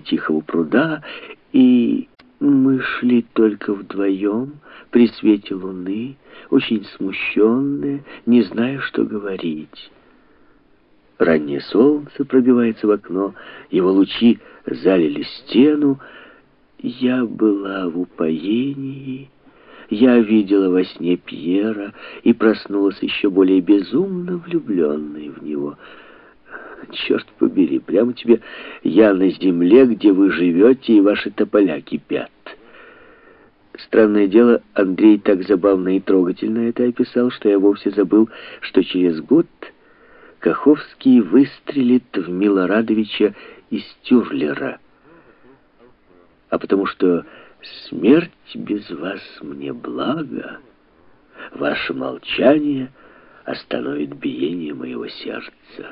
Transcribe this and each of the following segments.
тихого пруда, и мы шли только вдвоем при свете луны, очень смущенные, не зная, что говорить. Раннее солнце пробивается в окно, его лучи залили стену. Я была в упоении. Я видела во сне Пьера и проснулась еще более безумно влюбленной в него. Черт побери, прямо тебе я на земле, где вы живете, и ваши тополя кипят. Странное дело, Андрей так забавно и трогательно это описал, что я вовсе забыл, что через год Каховский выстрелит в Милорадовича из Тюрлера. А потому что смерть без вас мне благо, ваше молчание остановит биение моего сердца.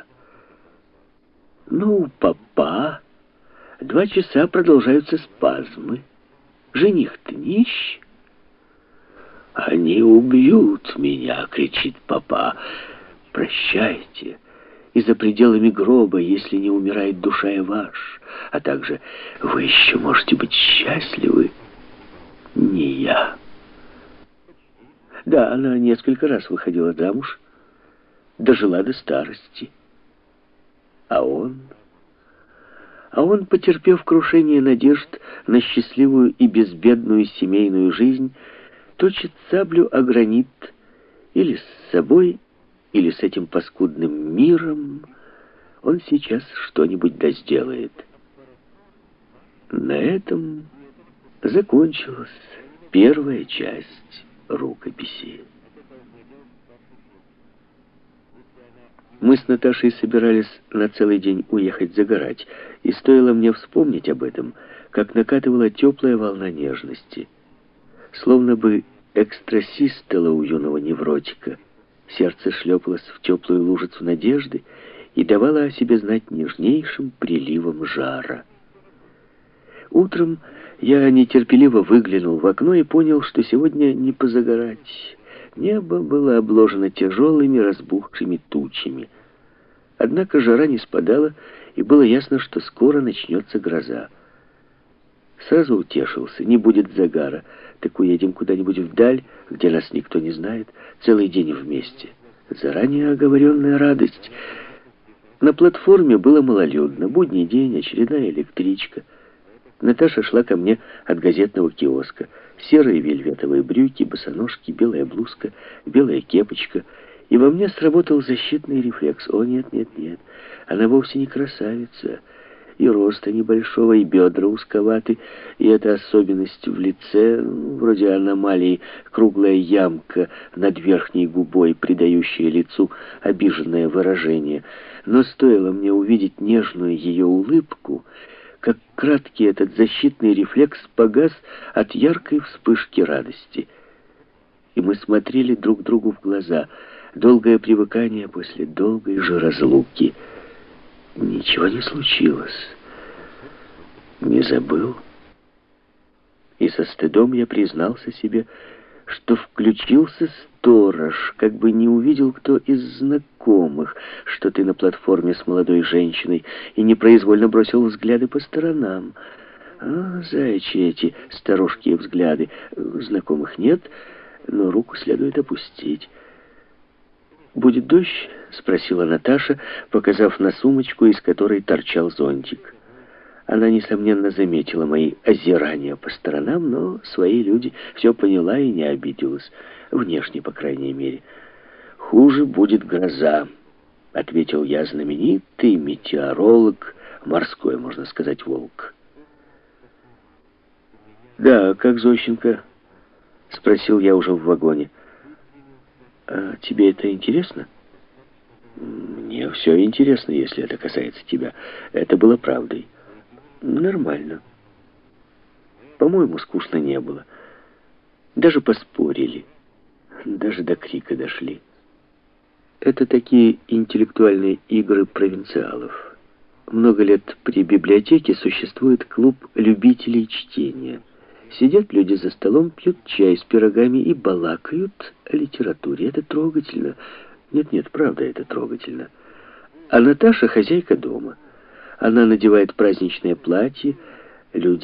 Ну, папа, 2 часа продолжаются спазмы. Жених-то нищ. «Они убьют меня!» — кричит папа. «Прощайте, и за пределами гроба, если не умирает душа и ваш, а также вы еще можете быть счастливы, не я». Да, она несколько раз выходила замуж, дожила до старости. А он, потерпев крушение надежд на счастливую и безбедную семейную жизнь, точит саблю о гранит или с собой, или с этим паскудным миром. Он сейчас что-нибудь досделает. На этом закончилась первая часть рукописи. Мы с Наташей собирались на целый день уехать загорать, и стоило мне вспомнить об этом, как накатывала теплая волна нежности. Словно бы экстрасистола у юного невротика. Сердце шлепалось в теплую лужицу надежды и давало о себе знать нежнейшим приливом жара. Утром я нетерпеливо выглянул в окно и понял, что сегодня не позагорать. Небо было обложено тяжелыми разбухшими тучами. Однако жара не спадала, и было ясно, что скоро начнется гроза. Сразу утешился, не будет загара, так уедем куда-нибудь вдаль, где нас никто не знает, целый день вместе. Заранее оговоренная радость. На платформе было малолюдно, будний день, очередная электричка. Наташа шла ко мне от газетного киоска. Серые вельветовые брюки, босоножки, белая блузка, белая кепочка. И во мне сработал защитный рефлекс. О, нет, нет, нет, она вовсе не красавица. И роста небольшого, и бедра узковаты, и эта особенность в лице, вроде аномалии, круглая ямка над верхней губой, придающая лицу обиженное выражение. Но стоило мне увидеть нежную ее улыбку, как краткий этот защитный рефлекс погас от яркой вспышки радости. И мы смотрели друг другу в глаза. Долгое привыкание после долгой же разлуки. Ничего не случилось. Не забыл. И со стыдом я признался себе, что включился сторож, как бы не увидел кто из знакомых, что ты на платформе с молодой женщиной, и непроизвольно бросил взгляды по сторонам. А, заячьи эти старушкие взгляды. Знакомых нет, но руку следует опустить. «Будет дождь?» — спросила Наташа, показав на сумочку, из которой торчал зонтик. Она, несомненно, заметила мои озирания по сторонам, но свои люди все поняла и не обиделась. Внешне, по крайней мере. «Хуже будет гроза», — ответил я, знаменитый метеоролог, морской, можно сказать, волк. «Да, как Зощенко?» — спросил я уже в вагоне. «А тебе это интересно?» «Мне все интересно, если это касается тебя. Это было правдой». «Нормально. По-моему, скучно не было. Даже поспорили. Даже до крика дошли. Это такие интеллектуальные игры провинциалов. Много лет при библиотеке существует клуб любителей чтения. Сидят люди за столом, пьют чай с пирогами и балакают о литературе. Это трогательно. Нет-нет, правда, это трогательно. А Наташа хозяйка дома. Она надевает праздничное платье, люди